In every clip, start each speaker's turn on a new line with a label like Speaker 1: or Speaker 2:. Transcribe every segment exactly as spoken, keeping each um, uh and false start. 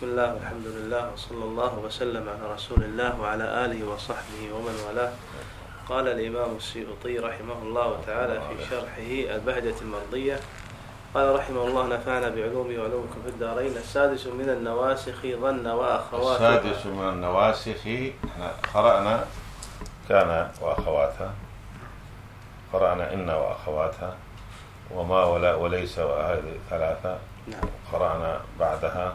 Speaker 1: بسم الله والحمد لله وصلى الله وسلم على رسول الله وعلى آله وصحبه ومن والاه. قال الإمام السيوطي رحمه الله تعالى في شرحه البهجة المرضية، قال رحمه الله: نفعنا بعلومه وعلومكم في الدارين. السادس من النواسخ ظن وأخواتها.
Speaker 2: السادس من النواسخ قرأنا كان وأخواتها، قرأنا إن وأخواتها، وما ولا وليس وهذه ثلاثة.
Speaker 1: نعم. قرأنا
Speaker 2: بعدها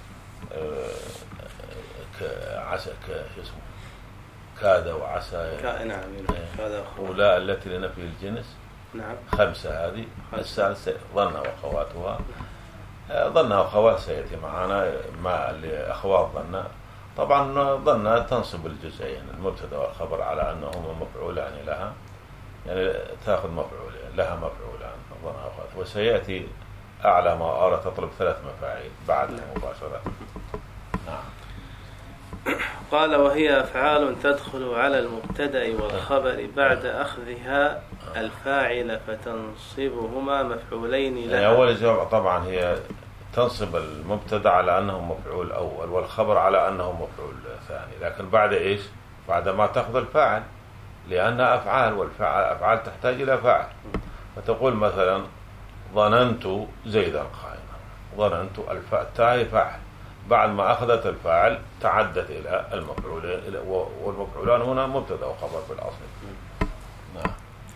Speaker 2: عسى اسمه كاد وعسى.
Speaker 1: نعم.
Speaker 2: كاد ولا التي لنفي الجنس.
Speaker 1: نعم.
Speaker 2: خمسة هذه. السادسة ظن وأخواتها. ظن وأخوات سيأتي معنا ما لأخوات ظن. طبعا ظن تنصب الجزئين المبتدا والخبر على أنهما مفعولان لها، يعني تأخذ مفعول لها مفعولان ظن وأخوات. وسيأتي أعلى ما أرى تطلب ثلاث مفاعيل بعدها مباشرة. نعم.
Speaker 1: قال: وهي أفعال تدخل على المبتدأ والخبر بعد أخذها الفاعل فتنصبهما مفعولين لها.
Speaker 2: يعني أول جواب طبعا هي تنصب المبتدأ على أنه مفعول أول والخبر على أنه مفعول ثاني، لكن بعد إيش؟ بعد ما تأخذ الفاعل، لأنها أفعال، والأفعال تحتاج إلى فاعل. فتقول مثلا: ظننت زيدا قائما. ظننت التاء فاعل، بعد ما أخذت الفاعل تعدت إلى المفعولين، والمفعولان هنا مبتدأ وخبر في الأصل. نعم.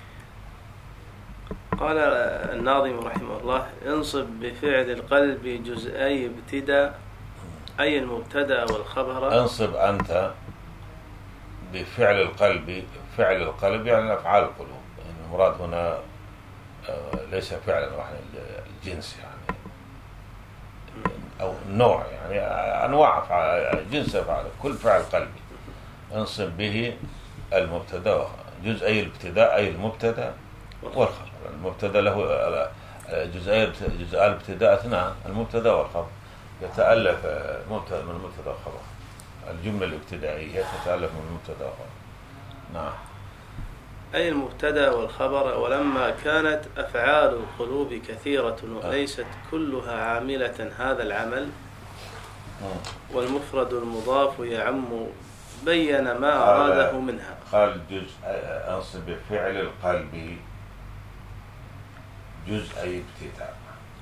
Speaker 1: قال الناظم رحمه الله: انصب بفعل القلب جزئي ابتداء، أي المبتدأ والخبر.
Speaker 2: انصب أنت بفعل القلب. فعل القلب يعني أفعال القلوب، يعني المراد هنا ليس فعلا واحد الجنس يعني أو النوع، يعني أنواع أفعال جنس أفعال كل فعل قلبي. انصب به المبتدا جزئي الابتداء، أي المبتدا والخبر. المبتدا له جزئي جزء الابتداء اثنان، المبتدا والخبر. يتألف مبتدا من المبتدا والخبر. الجملة الابتدائية تتألف من المبتدا والخبر. نعم.
Speaker 1: أي المبتدأ والخبر. ولما كانت أفعال القلوب كثيرة وليست كلها عاملة هذا العمل، والمفرد المضاف يعم بين ما أراده منها.
Speaker 2: قال جزء أنصب بفعل القلب جزء ابتداء.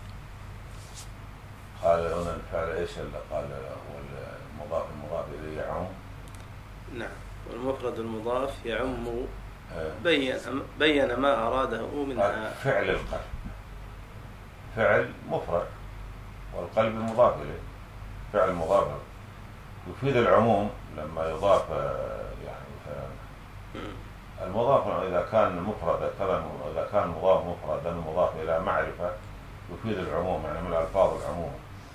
Speaker 2: قال هنا الفعل إيش اللي قال هو المضاف المضاف إليه يعم.
Speaker 1: نعم. والمفرد المضاف يعم بين بين ما أراده منها.
Speaker 2: فعل القلب فعل مفرد والقلب مضاف إليه. فعل مضاف يفيد العموم لما يضاف، يعني المضاف إذا كان مفرد كذا، إذا كان مضاف مفردا مضاف إلى معرفة يفيد العموم، يعني من ألفاظ العموم.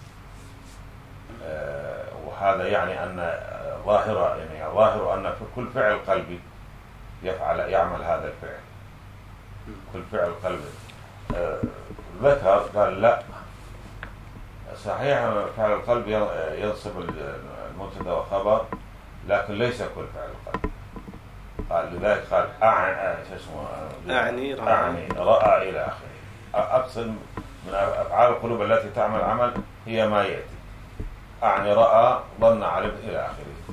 Speaker 2: وهذا يعني أن ظاهرة يعني ظاهر أن في كل فعل قلبي يفعل يعمل هذا الفعل. كل فعل قلبي. آه ذكر قال لا صحيح فعل القلب ينصب المبتدا والخبر، لكن ليس كل فعل القلب. قال لذلك قال أعني
Speaker 1: أعني رأى.
Speaker 2: أعني رأى إلى آخره. أقصد من أفعال القلوب التي تعمل عمل هي ما يأتي. أعني رأى ظن علم إلى آخره.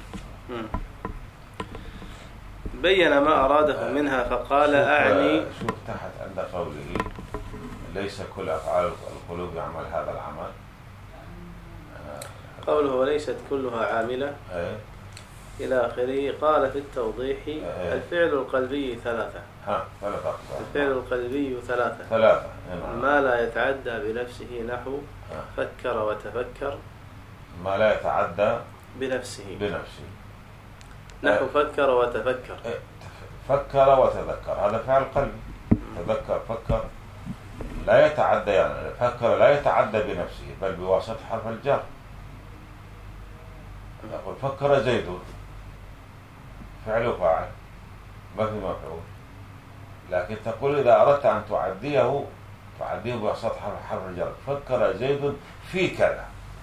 Speaker 1: بين ما أراده منها فقال: أعني.
Speaker 2: شوف تحت عند قوله ليس كل أفعال القلوب يعمل هذا العمل.
Speaker 1: قوله وليست كلها عاملة
Speaker 2: ايه؟
Speaker 1: إلى آخره. قال في التوضيح:
Speaker 2: ايه؟
Speaker 1: الفعل القلبي ثلاثة.
Speaker 2: ها ثلاثة أقسام.
Speaker 1: الفعل القلبي ثلاثة.
Speaker 2: ثلاثة.
Speaker 1: ما لا يتعدى بنفسه نحو
Speaker 2: ها.
Speaker 1: فكر وتفكر.
Speaker 2: ما لا يتعدى
Speaker 1: بنفسه
Speaker 2: بنفسه
Speaker 1: نحو اه. فكر وتفكر.
Speaker 2: اه. فكر وتذكر هذا فعل قلبي. تذكر فكر لا يتعدى، يعني فكر لا يتعدى بنفسه بل بواسطة حرف الجر. يقول فكر زيد فعل وفاعل ما في مفعول، لكن تقول إذا أردت أن تعديه تعديه بواسطة حرف الجر. فكر زيد في كذا.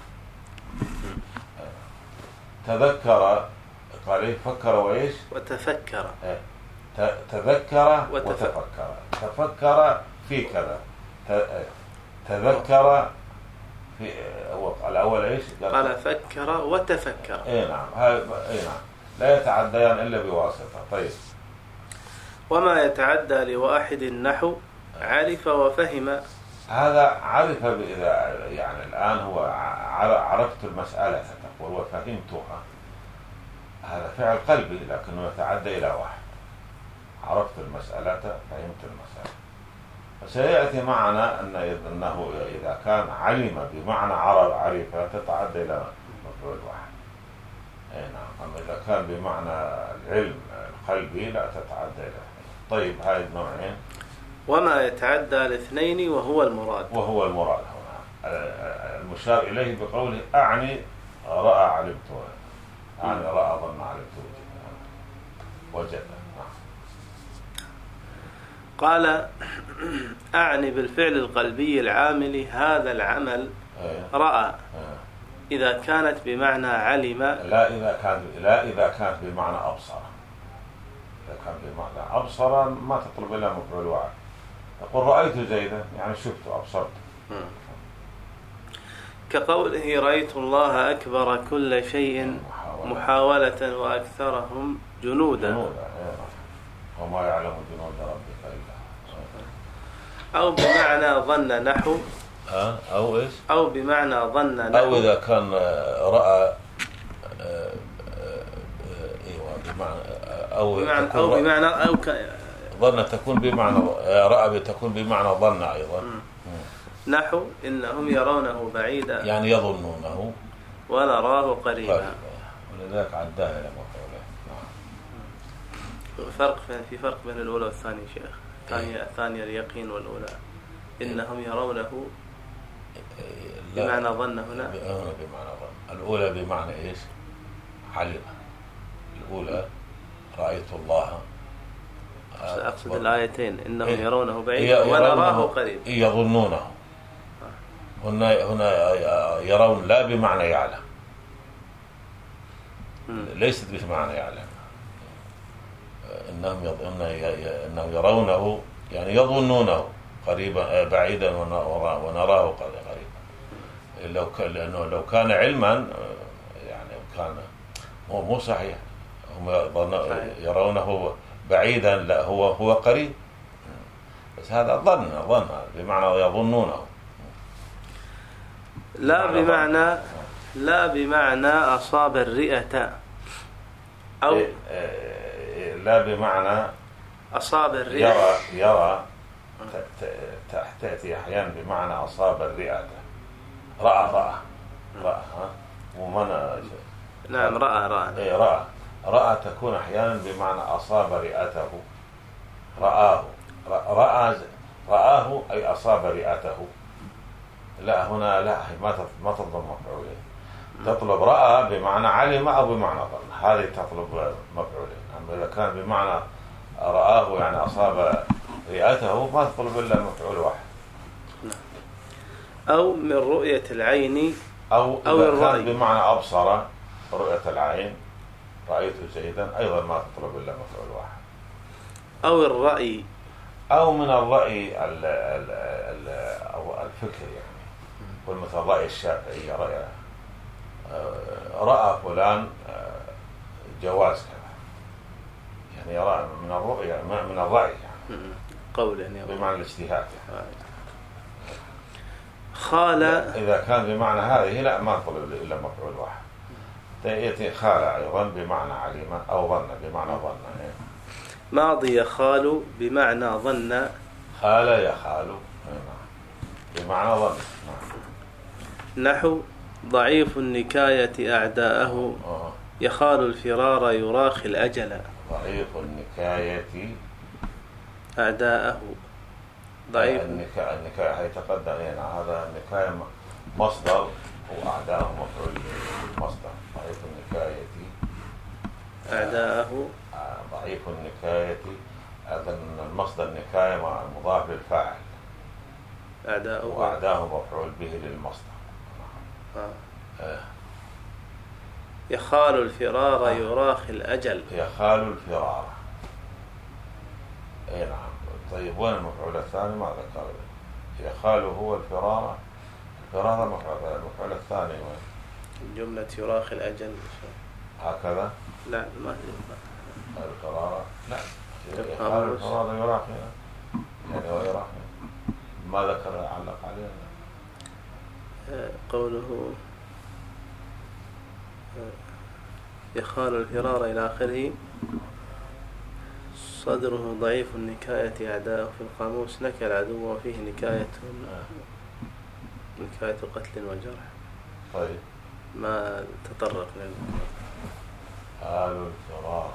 Speaker 2: تذكر قال إيه؟ فكر وإيش؟
Speaker 1: وتفكر.
Speaker 2: إيه؟ تذكر وتفكر. تفكر في كذا. تذكر في هو الأول إيش؟
Speaker 1: قال فكر وتفكر.
Speaker 2: إيه نعم، هاي إيه نعم، لا يتعديان إلا بواسطة. طيب،
Speaker 1: وما يتعدى لواحد نحو عرف وفهم.
Speaker 2: هذا عرف إذا يعني الآن هو عرفت المسألة تقول وفهمتها، هذا فعل قلبي لكنه يتعدى إلى واحد. عرفت المسألة فهمت المسألة. فسيأتي معنا أن أنه إذا كان علم بمعنى عرف عرف تتعدى إلى مفعول واحد. أي نعم. أما إذا كان بمعنى العلم القلبي لا تتعدى إلى اثنين. طيب، هاي النوعين.
Speaker 1: وما يتعدى الاثنين وهو المراد.
Speaker 2: وهو المراد هنا المشار إليه بقوله أعني رأى علمت، أعني رأى ظن علمت وجد.
Speaker 1: قال أعني بالفعل القلبي العامل هذا العمل رأى إذا كانت بمعنى علم.
Speaker 2: لا إذا كان لا إذا كانت بمعنى أبصر. إذا كان بمعنى أبصر ما تطلب إلا مفعول واحد. تقول رأيت زيدا يعني شفت أبصرت.
Speaker 1: كقوله رأيت الله أكبر كل شيء محاولة وأكثرهم جنودا.
Speaker 2: جنودا. وما يعلم جنود ربك إلا.
Speaker 1: أو بمعنى ظن نحو.
Speaker 2: أه؟ أو إيش؟
Speaker 1: أو بمعنى ظن نحو.
Speaker 2: أو إذا كان رأى أيوة بمعنى أو
Speaker 1: بمعنى أو بمعنى أو ك...
Speaker 2: ظن تكون بمعنى رأى تكون بمعنى ظن أيضا.
Speaker 1: م. نحو إنهم يرونه بعيدا
Speaker 2: يعني يظنونه
Speaker 1: ونراه قريبا.
Speaker 2: قريبا. ولذلك عداه إلى مفعوله.
Speaker 1: فرق في فرق بين الأولى والثانية شيخ. الثانية الثانية اليقين والأولى إنهم يرونه بمعنى ظن. هنا
Speaker 2: بمعنى ظن. الأولى بمعنى إيش؟ علم. الأولى رأيت الله.
Speaker 1: أقصد الآيتين إنهم
Speaker 2: إيه؟
Speaker 1: يرونه بعيدا ونراه قريبا.
Speaker 2: يظنونه. هنا هنا يرون لا بمعنى يعلم. م. ليست بمعنى يعلم. إنهم يظن إنهم يرونه يعني يظنونه قريبا بعيدا ونراه قريبا. لو كان لأنه لو كان علما يعني كان هو مو صحيح. هم يرونه بعيدا لا هو هو قريب. بس هذا ظن ظن بمعنى يظنونه.
Speaker 1: لا بمعنى لا بمعنى أصاب الرئة أو
Speaker 2: لا بمعنى
Speaker 1: أصاب الرئة.
Speaker 2: يرى يرى تأتي أحيانا بمعنى أصاب الرئة. رأى رأى رأى ومنى.
Speaker 1: نعم رأى رأى.
Speaker 2: إيه رأى رأى تكون أحيانا بمعنى أصاب رئته. رآه رأى رآه أي أصاب رئته. لا هنا لا ما ما تطلب مفعولين. تطلب رأى بمعنى علم أو بمعنى ظن. هذه تطلب مفعولين. أما إذا كان بمعنى رآه يعني أصاب رئته ما تطلب إلا مفعول واحد.
Speaker 1: أو من رؤية العين
Speaker 2: أو إذا أو كان بمعنى أبصر رؤية العين رأيت زيدا أيضا ما تطلب إلا مفعول واحد.
Speaker 1: أو الرأي
Speaker 2: أو من الرأي ال ال ال أو الفكر يعني. والمثل رأي الشافعي رأي رأى فلان جواز كذا يعني يرى من الرؤية من الرأي يعني.
Speaker 1: قول يعني
Speaker 2: بمعنى الاجتهاد يعني.
Speaker 1: خال
Speaker 2: إذا كان بمعنى هذه لا ما تطلب إلا مفعول واحد. يأتي خال أيضا بمعنى علم أو ظن بمعنى ظن.
Speaker 1: ماضي يخال بمعنى ظن.
Speaker 2: خال يخال بمعنى ظن.
Speaker 1: نحو ضعيف النكاية أعداءه يخال الفرار يراخي الأجل.
Speaker 2: ضعيف النكاية
Speaker 1: أعداءه. ضعيف
Speaker 2: النكاية النكاية هيتقدم هنا. هذا النكاية مصدر وأعداءه مفعول مصدر. ضعيف النكاية
Speaker 1: أعداءه.
Speaker 2: ضعيف النكاية أيضا المصدر النكاية مع المضاف للفاعل.
Speaker 1: أعداءه
Speaker 2: وأعداءه مفعول به للمصدر.
Speaker 1: آه. آه. يخال الفرار آه. يراخي الأجل.
Speaker 2: يخال الفرار. أي نعم. طيب وين المفعول الثاني ما ذكر؟ يخال هو الفرار فرار المفعول الثاني
Speaker 1: جملة يراخي الأجل
Speaker 2: هكذا.
Speaker 1: لا ما
Speaker 2: الفرار لا قال الفرار يراخي يعني هو يراخي ما ذكر علق عليه
Speaker 1: قوله يخال الفرار إلى آخره. صدره ضعيف النكاية أعداءه في القاموس نكى العدو وفيه نكاية نكاية قتل وجرح.
Speaker 2: طيب
Speaker 1: ما تطرق للموضوع.
Speaker 2: آل الفرار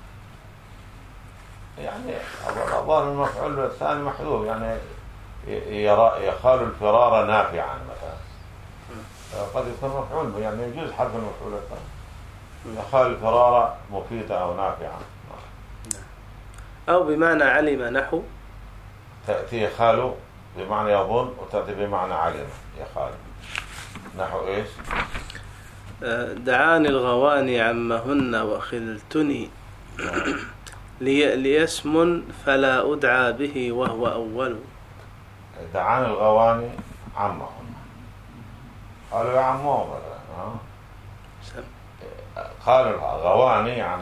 Speaker 2: يعني أظن المفعول الثاني محذوف يعني يرى يخال الفرار نافعا مثلا قد يكون مفعول يعني يجوز حرف المفعول الثاني يخال الفرار مفيدا أو نافعا
Speaker 1: أو بمعنى علم نحو
Speaker 2: تأتي خال بمعنى يظن وتأتي بمعنى علم يخال نحو إيش
Speaker 1: دعاني الغواني عمهن وخلتني لي ليسم فلا أدعى به وهو أول.
Speaker 2: دعاني الغواني عمهن قالوا يا عمهم مثلا قالوا الغواني يعني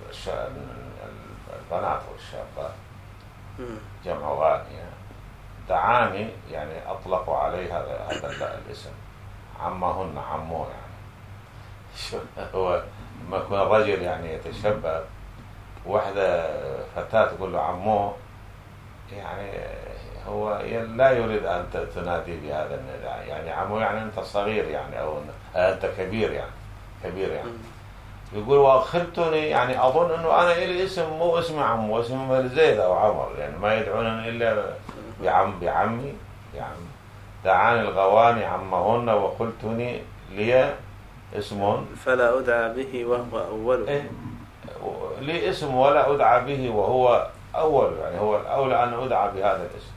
Speaker 2: البنات والشابات جمع غانية. دعاني يعني أطلقوا عليه هذا هذا الاسم عمهن عمو يعني هو لما يكون الرجل يعني يتشبه واحدة فتاة تقول له عمو يعني هو لا يريد أن تنادي بهذا النداء يعني عمو يعني أنت صغير يعني أو أنت كبير يعني كبير يعني يقول وأخلتني يعني أظن أنه أنا إلي اسم مو اسم عمو اسم زيد أو عمر يعني ما يدعونني إلا بعم بعمي يعني دعاني الغواني عمهن وقلتني لي اسم
Speaker 1: فلا أدعى به وهو أول.
Speaker 2: إيه؟ لي اسم ولا أدعى به وهو أول يعني هو الأولى أن أدعى بهذا الاسم.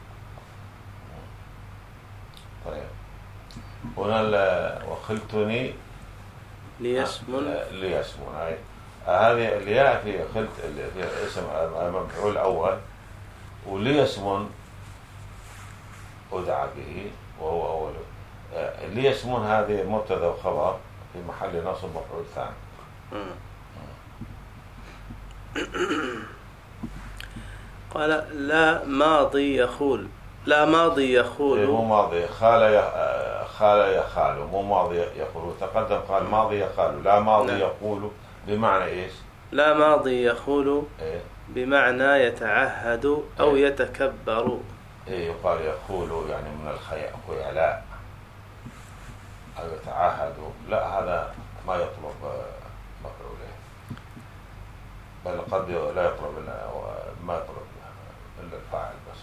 Speaker 2: طيب هنا وخلتني
Speaker 1: ليسمن
Speaker 2: ليسمن هاي هذه الياء في خلت في اسم المفعول الأول وليسمن أدعى به وهو أول. ليسمن هذه مبتدا وخبر في محل نصب مفعول ثاني.
Speaker 1: قال لا ماضي يخول لا ماضي يخول
Speaker 2: مو ماضي خال خال يخال مو ماضي يخول تقدم قال ماضي يخال لا ماضي لا. يقول بمعنى إيش
Speaker 1: لا ماضي يخول
Speaker 2: إيه؟
Speaker 1: بمعنى يتعهد أو إيه؟ يتكبر.
Speaker 2: إيه يقال يخول يعني من الخيلاء أو يتعهد لا هذا ما يطلب مفعوله بل قد لا يطلب ما يطلب إلا الفاعل بس.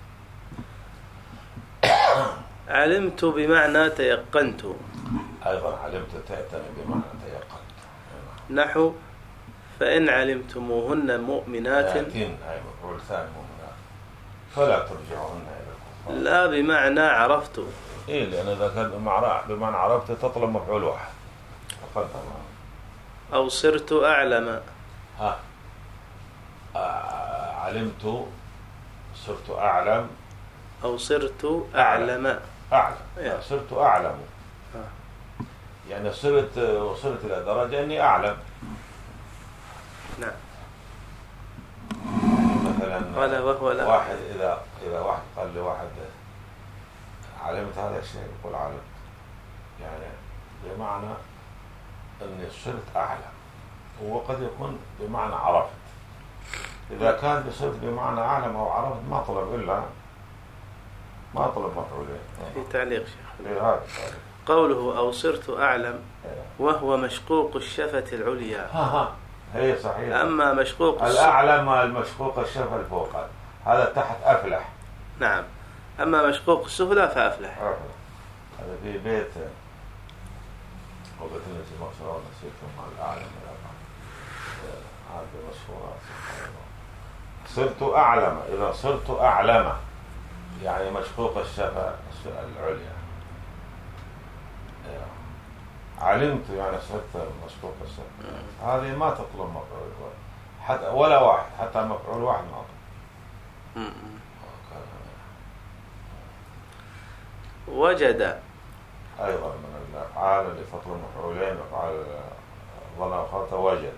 Speaker 1: علمت بمعنى تيقنت
Speaker 2: أيضا علمت تأتي بمعنى تيقنت
Speaker 1: نحو فإن علمتموهن مؤمنات
Speaker 2: يأتين هاي مفعول ثاني مؤمنات فلا ترجعوهن إلى الكفار
Speaker 1: لا بمعنى عرفت
Speaker 2: إيه لأن إذا كان بمعنى عرفت تطلب مفعول واحد فقدم
Speaker 1: أو صرت أعلم
Speaker 2: ها علمت صرت أعلم
Speaker 1: أو صرت أعلم
Speaker 2: أعلم يعني. صرت أعلم يعني صرت وصلت إلى درجة أني أعلم.
Speaker 1: نعم
Speaker 2: مثلا
Speaker 1: قال وهو لا
Speaker 2: واحد إذا إذا واحد قال لواحد علمت هذا الشيء يقول علمت يعني بمعنى أني صرت أعلم وقد يكون بمعنى عرفت. إذا كان بصرت بمعنى أعلم أو عرفت ما طلب إلا ما طلب مفعولين.
Speaker 1: في تعليق شيخ
Speaker 2: هذا
Speaker 1: قوله أو صرت أعلم وهو مشقوق الشفة العليا.
Speaker 2: ها ها هي صحيح.
Speaker 1: أما مشقوق
Speaker 2: الأعلم المشقوق الشفة الفوق هذا تحت أفلح.
Speaker 1: نعم أما مشقوق السفلى فأفلح.
Speaker 2: أفلح. هذا في بيت وقت النسي مصر ونسيتم مع الأعلم هذا مشهورات. صرت أعلم إذا صرت أعلم يعني مشقوق الشفة العليا. علمت يعني صرت مشقوق الشفة هذه ما تطلب مفعول حتى ولا واحد حتى مفعول واحد ما
Speaker 1: وجد
Speaker 2: أيضا من الأفعال اللي تطلب مفعولين، أفعال ظن أخرى وجد.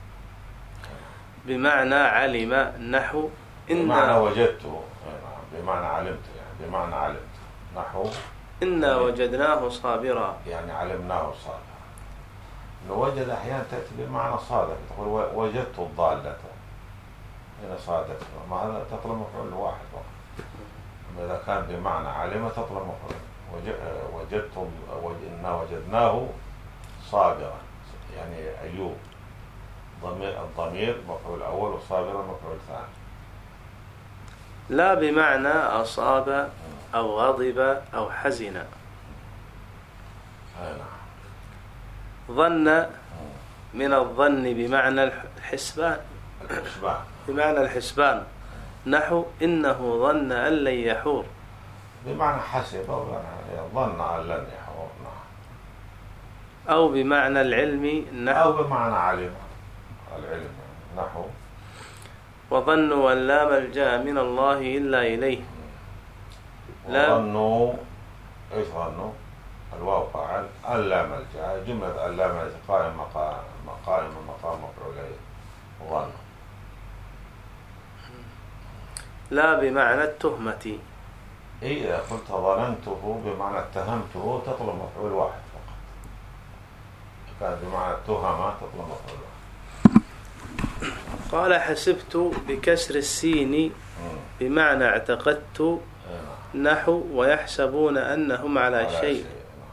Speaker 1: بمعنى علم، نحو إن
Speaker 2: بمعنى وجدته، بمعنى علمت، يعني بمعنى علمت، نحو
Speaker 1: إنا يعني وجدناه صابرا،
Speaker 2: يعني علمناه صابرا. إنه وجد أحيانا تأتي بمعنى صادق، تقول وجدت الضالة، هنا صادق، ما هذا تطلب مفعول واحد فقط. إذا كان بمعنى علم تطلب مفعول. وجدت إنا وجدناه صابرا، يعني أيوب ضمير، الضمير مفعول أول وصابرا مفعول ثاني.
Speaker 1: لا بمعنى أصاب أو غضب أو حزن. ظن من الظن بمعنى الحسبان، بمعنى الحسبان، نحو إنه ظن أن لن يحور،
Speaker 2: بمعنى حسب أو ظن أن لن يحور.
Speaker 1: أو بمعنى العلم، نحو
Speaker 2: أو بمعنى علم العلم، نحو
Speaker 1: وظنوا أن لا ملجأ من الله إلا إليه.
Speaker 2: وظنوا إيش ظنوا؟ الواو فاعل، أن لا ملجأ، جملة أن لا ملجأ قائم مقام قائم مقام مفعولين. ظن
Speaker 1: لا بمعنى التهمة.
Speaker 2: إذا قلت ظننته بمعنى اتهمته تطلب مفعول واحد فقط. كان بمعنى التهمة تطلب مفعول واحد.
Speaker 1: قال حسبت بكسر السين بمعنى اعتقدت، نحو ويحسبون أنهم على شيء.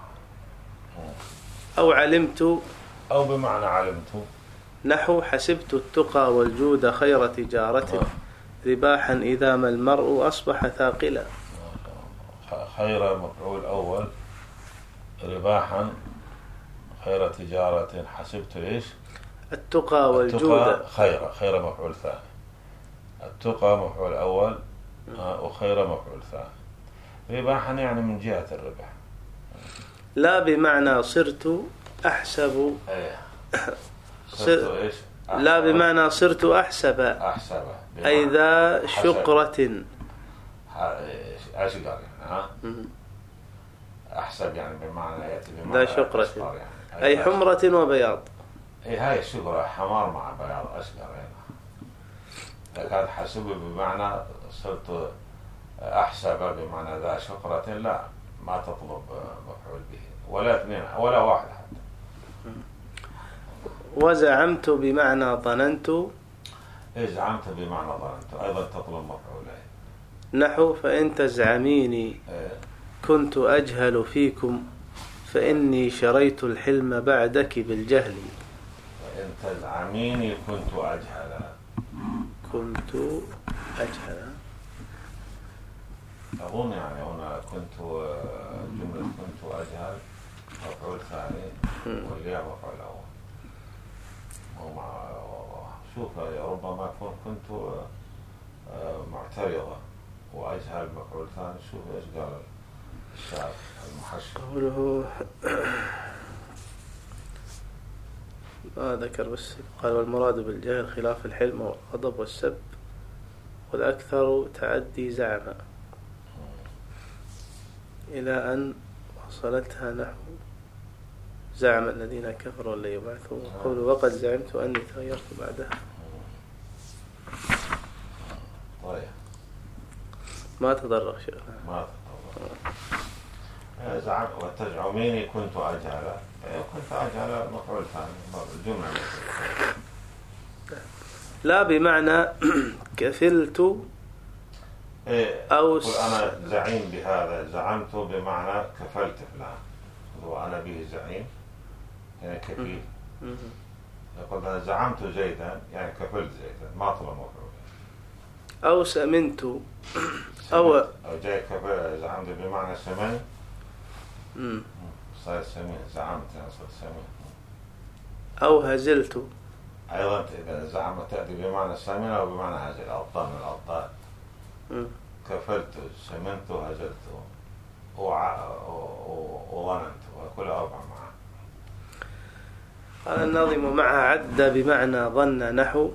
Speaker 1: أو علمت،
Speaker 2: أو بمعنى علمت،
Speaker 1: نحو حسبت التقى والجود خير تجارة، رباحا إذا ما المرء أصبح ثاقلا.
Speaker 2: خير مفعول أول، رباحا خير تجارة، حسبت ليش؟
Speaker 1: التقى والجود.
Speaker 2: التقى خير، خير مفعول ثاني. التقى مفعول أول وخير مفعول ثاني. رباحا يعني من جهة الربح.
Speaker 1: لا بمعنى صرت أحسب.
Speaker 2: ايه
Speaker 1: صرت إيش؟ لا بمعنى صرت أحسب.
Speaker 2: أحسب
Speaker 1: أي ذا شقرة.
Speaker 2: أشقر ها. أحسب يعني بمعنى يأتي بمعنى
Speaker 1: ذا شقرة
Speaker 2: يعني.
Speaker 1: أي حمرة وبياض.
Speaker 2: إيه هاي الشقرة حمار مع بياض أشقر هنا. إذا كانت حسب بمعنى صرت أحسب بمعنى ذا شقرة، لا ما تطلب مفعول به ولا اثنين ولا واحد حتى.
Speaker 1: وزعمت بمعنى ظننت.
Speaker 2: إيه زعمت بمعنى ظننت أيضا تطلب مفعولين، نحو
Speaker 1: فإن تزعميني
Speaker 2: إيه؟
Speaker 1: كنت أجهل فيكم فإني شريت الحلم بعدك بالجهل.
Speaker 2: فإن تزعميني كنت أجهل،
Speaker 1: كنت أجهل
Speaker 2: أظن يعني هنا كنت جملة كنت أجهل مفعول ثاني والياء مفعول أول. ومع شوف ربما كنت معترضة وأجهل مفعول ثاني. شوف إيش قال الشاعر المحشر،
Speaker 1: قوله ما ذكر بس قال والمراد بالجهل خلاف الحلم والغضب والسب، والأكثر تعدي زعم، إلى أن وصلتها نحو زعم الذين كفروا لن يبعثوا. قوله وقد زعمت أني تغيرت بعدها.
Speaker 2: طيب
Speaker 1: ما تضرر شيخنا،
Speaker 2: ما تضرر. زعم وتزعميني كنت أجهل، كنت أجهل مفعول ثاني الجملة. لا
Speaker 1: بمعنى كفلت
Speaker 2: أو أنا زعيم بهذا، زعمت بمعنى كفلت فلان وأنا به زعيم يعني كفيل. يقول أنا زعمت زيدا يعني كفلت زيدا، ما طلب مفعول.
Speaker 1: أو سمنت
Speaker 2: أو أو جاي كفل زعمت بمعنى سمن صار سمين، زعمت يعني صار سمين.
Speaker 1: أو هزلت
Speaker 2: أيضا إذا زعمت تأتي بمعنى سمن أو بمعنى هزل، أبطال من الأبطال. كفلت سمنت هزلت وظننت وكل أربع معه.
Speaker 1: قال الناظم مع عد بمعنى ظن، نحو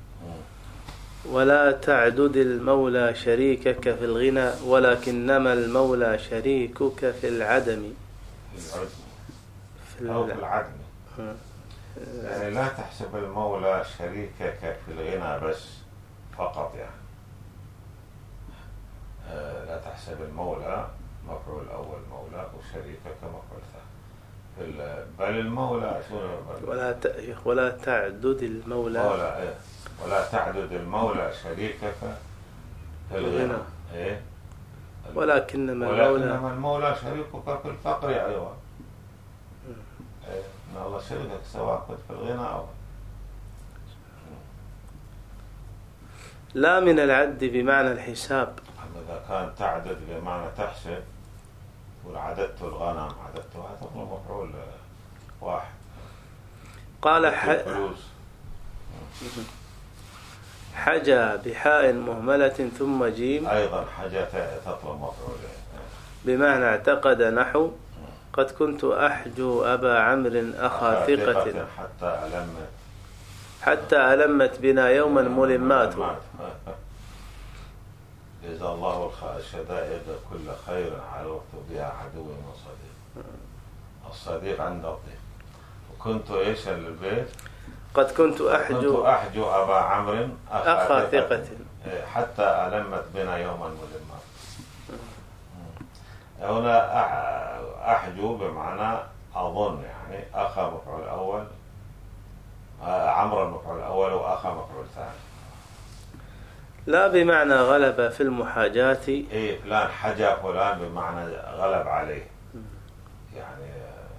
Speaker 1: ولا تعدد المولى شريكك في الغنى ولكنما المولى شريكك في العدم.
Speaker 2: العدم أو في العدم. يعني لا تحسب المولى شريكك في الغنى بس فقط، يعني لا تحسب المولى مفعول أول مولى وشريكك مفعول ثاني، بل المولى
Speaker 1: ولا ولا تعدد المولى
Speaker 2: ولا, ولا تعدد المولى شريكك في الغنى. إيه؟
Speaker 1: ولكنما المولى
Speaker 2: ولكنما المولى شريكك في الفقر أيضا. إيه؟ إن الله شريكك سواء كنت في الغنى أو
Speaker 1: لا من العد بمعنى الحساب.
Speaker 2: إذا كان تعدد بمعنى تحسب، والعددت الغنم عددتها تطلب مفعول واحد.
Speaker 1: قال ح... حجى بحاء مهملة ثم جيم،
Speaker 2: أيضا حجى تطلب مفعول
Speaker 1: بمعنى اعتقد نحو قد كنت أحجو أبا عمرو أخا ثقة
Speaker 2: حتى ألمت
Speaker 1: حتى ألمت بنا يوما ملمات.
Speaker 2: جزا الله الشدائد كل خير علوت بها عدو من صديق. الصديق عند الضيق. وكنت ايش البيت؟
Speaker 1: قد كنت أحجو
Speaker 2: كنت أحجو أبا عمرو
Speaker 1: أخا ثقة
Speaker 2: حتى ألمت بنا يوما ملمات. هنا أحجو بمعنى أظن، يعني أخا مفعول أول، عمرو المفعول الأول وأخا مفعول ثاني.
Speaker 1: لا بمعنى غلب في المحاجات.
Speaker 2: إيه فلان حجى فلان بمعنى غلب عليه، يعني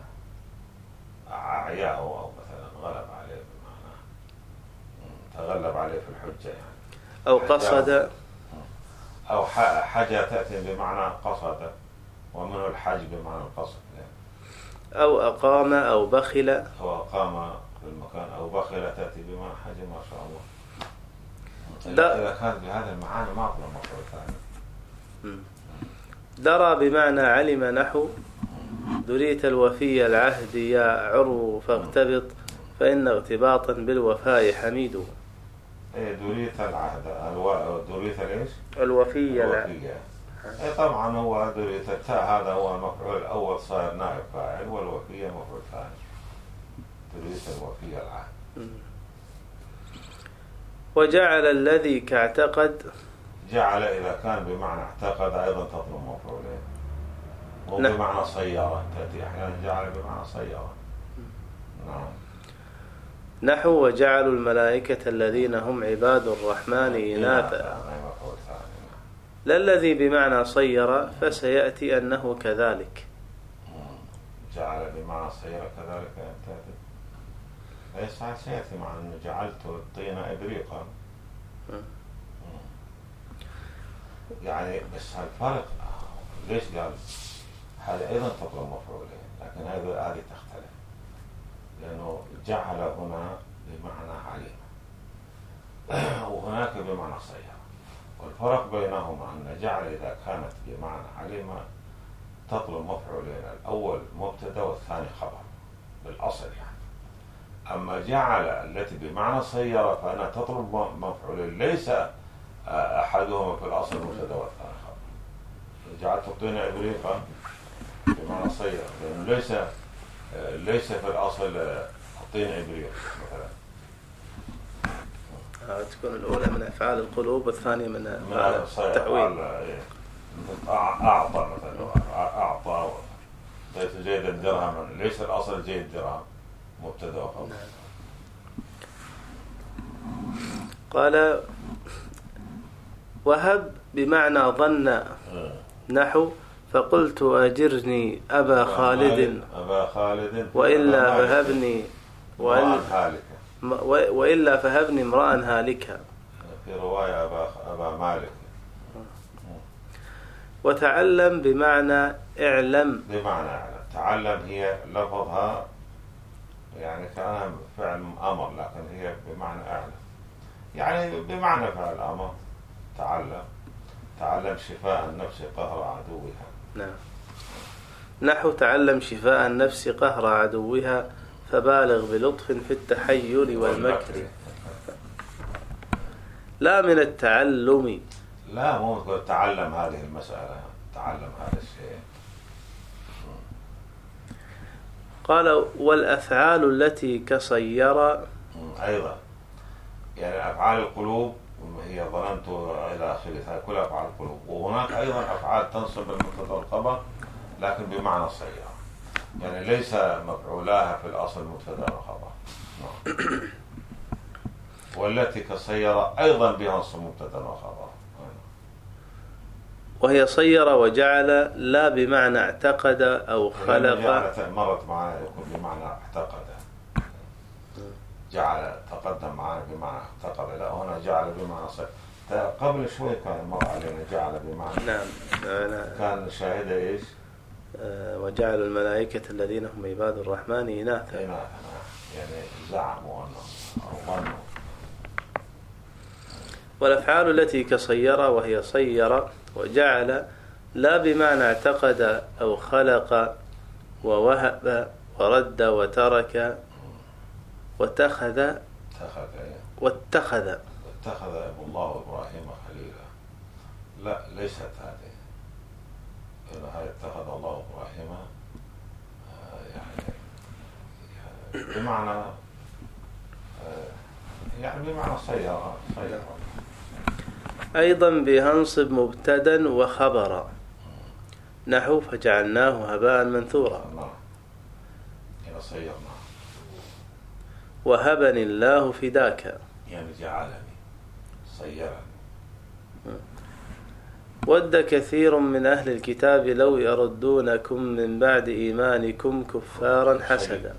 Speaker 2: أعياه أو مثلا غلب عليه بمعنى تغلب عليه في الحجة يعني.
Speaker 1: أو قصد،
Speaker 2: أو حجى تأتي بمعنى قصد، ومنه الحج بمعنى القصد يعني.
Speaker 1: أو أقام أو بخل،
Speaker 2: أو أقام في المكان، أو بخل تأتي بمعنى حج ما شاء الله. إذا كانت بهذا المعاني ما أقول مفعول ثاني.
Speaker 1: درى بمعنى علم نحو دريت الوفي العهد يا عرو فاغتبط فإن اغتباطا بالوفاء حميد.
Speaker 2: إيه دريت العهد الو... دريت ليش؟
Speaker 1: الوفي العهد.
Speaker 2: إيه طبعا هو دريت التاء هذا هو المفعول الأول صار نائب فاعل، والوفي مفعول ثاني. دريت الوفي العهد.
Speaker 1: وجعل الذي كاعتقد،
Speaker 2: جعل إذا كان بمعنى اعتقد أيضا تطلب مفعولين، وبمعنى صيارة تأتي أحيانا جعل بمعنى صيارة. نعم.
Speaker 1: نحو وجعلوا الملائكة الذين هم عباد الرحمن إناثا، لا الذي بمعنى صير، فسيأتي أنه كذلك.
Speaker 2: جعل بمعنى صير كذلك تأتي، ليس سيأتي مع أنه جعلت الطين إبريقا يعني. بس الفرق ليش قال هذا أيضا تطلب مفعولين، لكن هذه هذه تختلف، لأنه جعل هنا بمعنى علم وهناك بمعنى صير. والفرق بينهما أن جعل إذا كانت بمعنى علم تطلب مفعولين، الأول مبتدا والثاني خبر بالأصل يعني. أما جعل التي بمعنى صير فأنا تطلب مفعولين ليس أحدهما في الأصل مبتدا والثاني خبر. جعلت الطين إبريقا بمعنى صير، لأنه ليس ليس في الأصل الطين إبريق مثلا.
Speaker 1: تكون الأولى من أفعال القلوب والثانية من التحويل.
Speaker 2: أعطى مثلا، أعطى ليس جيد الدرهم، ليس الأصل جيد الدرهم مبتدا وخبر.
Speaker 1: قال وهب بمعنى ظن نحو فقلت أجرني أبا خالد
Speaker 2: أبا خالد
Speaker 1: وإلا فهبني وإلا فهبني امرأ هالكا،
Speaker 2: في رواية أبا, أبا مالك.
Speaker 1: وتعلم بمعنى اعلم،
Speaker 2: بمعنى اعلم. تعلم هي لفظها يعني كان فعل أمر، لكن هي بمعنى اعلم، يعني بمعنى فعل أمر. تعلم تعلم شفاء النفس قهر عدوها.
Speaker 1: نعم. نحو تعلم شفاء النفس قهر عدوها فبالغ بلطف في التحيل والمكر. لا من التعلم،
Speaker 2: لا مو تقول تعلم هذه المسألة، تعلم هذا الشيء.
Speaker 1: قال والأفعال التي كصير
Speaker 2: أيضا يعني أفعال القلوب هي ظننت إلى آخره، كل أفعال القلوب. وهناك أيضا أفعال تنصب المبتدأ والخبر لكن بمعنى صير، يعني ليس مفعولاها في الأصل مبتدأ وخبر. والتي كصير أيضا بينصب مبتدأ وخبر،
Speaker 1: وهي صير وجعل لا بمعنى اعتقد أو خلق.
Speaker 2: مرت معنا يكون بمعنى اعتقد، جعل تقدم معنا بمعنى اعتقد، لا هنا جعل بمعنى صير. قبل شوي كان مر علينا جعل بمعنى
Speaker 1: نعم. نعم.
Speaker 2: كان شاهد ايش؟
Speaker 1: أه وجعلوا الملائكة الذين هم عباد الرحمن إناثا.
Speaker 2: إناثا يعني زعموا أنهم أو ظنوا.
Speaker 1: والأفعال التي كصير وهي صير وجعل لا بمعنى اعتقد أو خلق ووهب ورد وترك واتخذ واتخذ
Speaker 2: واتخذ أبو الله إبراهيم خليلا. لا ليست هذه، إن هذه اتخذ الله إبراهيم يعني بمعنى يعني بمعنى صير صير
Speaker 1: أيضا بهنصب مبتدا وخبرا نحو فجعلناه هباء منثورا.
Speaker 2: يعني صيرنا.
Speaker 1: وهبني الله فداك
Speaker 2: يعني جعلني صيرني.
Speaker 1: ود كثير من أهل الكتاب لو يردونكم من بعد إيمانكم كفارا حسدا.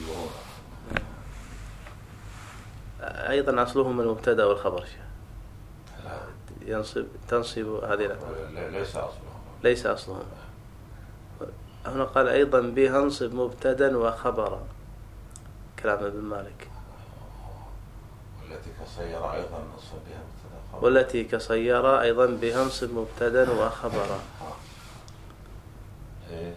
Speaker 1: أيضا أصلهم المبتدا والخبر ينصب تنصب هذه الأفعال.
Speaker 2: ليس أصلهم.
Speaker 1: ليس أصلهم. هنا قال أيضا بهنصب مبتدا وخبرا، كلام ابن مالك.
Speaker 2: والتي كصير أيضا نصب بها مبتدا وخبرا.
Speaker 1: والتي كصير أيضا بهنصب مبتدا وخبرا.
Speaker 2: إيه.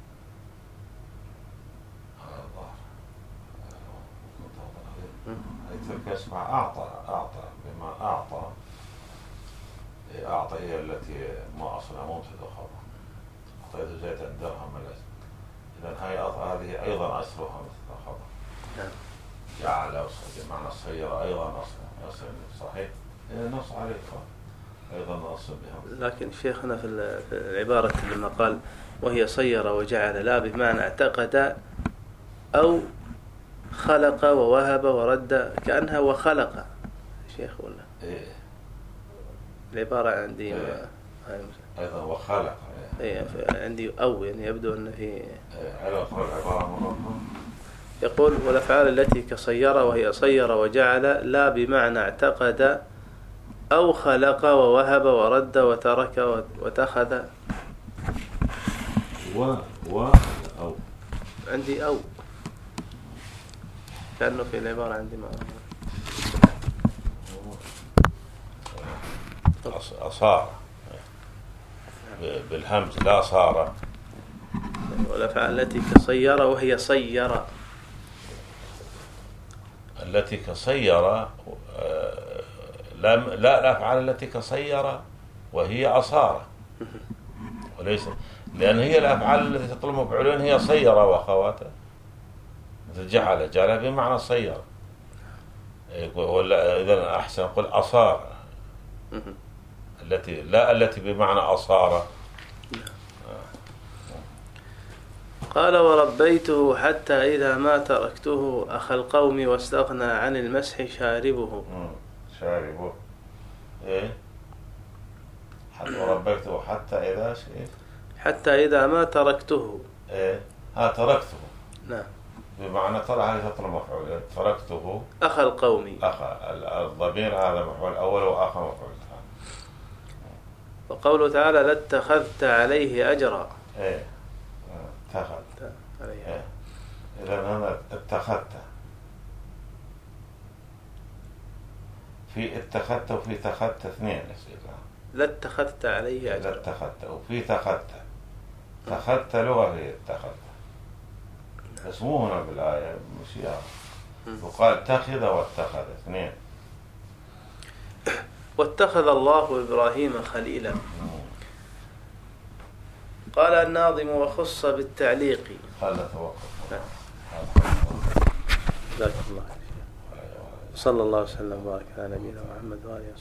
Speaker 2: تلك اسمها أعطى أعطى بما أعطى. أعطى هي التي ما أصلها مبتدا وخبر. أعطيت زيدا درهم الأسد. إذن هاي هذه أيضا أصلها مثل خبر.
Speaker 1: نعم.
Speaker 2: جعل بمعنى صير أيضا أصل أصل صحيح. نص عليه أيضا نص بها.
Speaker 1: لكن شيخنا في العبارة لما قال وهي صير وجعل لا بمعنى اعتقد أو خلق ووهب ورد، كأنها وخلق شيخ ولا
Speaker 2: إيه.
Speaker 1: العبارة عندي
Speaker 2: إيه. أيضا وخلق
Speaker 1: إيه عندي أو يعني يبدو أن في
Speaker 2: إيه.
Speaker 1: يقول والأفعال التي كصير وهي صير وجعل لا بمعنى اعتقد أو خلق ووهب ورد وترك واتخذ.
Speaker 2: و و أو
Speaker 1: عندي أو كأنه في العبارة عندي ما
Speaker 2: أصار بالهمز لا صار.
Speaker 1: والأفعال التي كصير وهي صير.
Speaker 2: التي كصير لا لا الأفعال التي كصير وهي أصار وليس، لأن هي الأفعال التي تطلب مفعولين هي صير وأخواتها. مثل جعل جعل بمعنى صير. ولا إذا أحسن نقول أصار، التي لا التي بمعنى أصار.
Speaker 1: قال وربيته حتى إذا ما تركته أخى القوم واستغنى عن المسح شاربه.
Speaker 2: شاربه إيه حتى وربيته حتى إذا شيء
Speaker 1: حتى إذا ما تركته
Speaker 2: إيه ها تركته.
Speaker 1: نعم.
Speaker 2: بمعنى ترى هذه تطلب مفعول. تركته
Speaker 1: أخى القوم.
Speaker 2: أخى الضمير هذا مفعول أول وأخى مفعول ثاني.
Speaker 1: وقوله تعالى لاتخذت عليه أجرا.
Speaker 2: إيه اتخذت عليه. إيه. إذا أنا اتخذت في اتخذت وفي اتخذت اثنين يصير.
Speaker 1: لاتخذت عليه أجرا.
Speaker 2: لاتخذت وفي اتخذت. اتخذت لغة هي اتخذت. بس مو هنا بالآية مش يا وقال اتخذ واتخذ اثنين.
Speaker 1: واتخذ الله إبراهيم خليلا. قال الناظم وخص بالتعليق.
Speaker 2: قال توقف.
Speaker 1: جزاكم الله خير. صلى الله وسلم وبارك على نبينا محمد وآله وصحبه.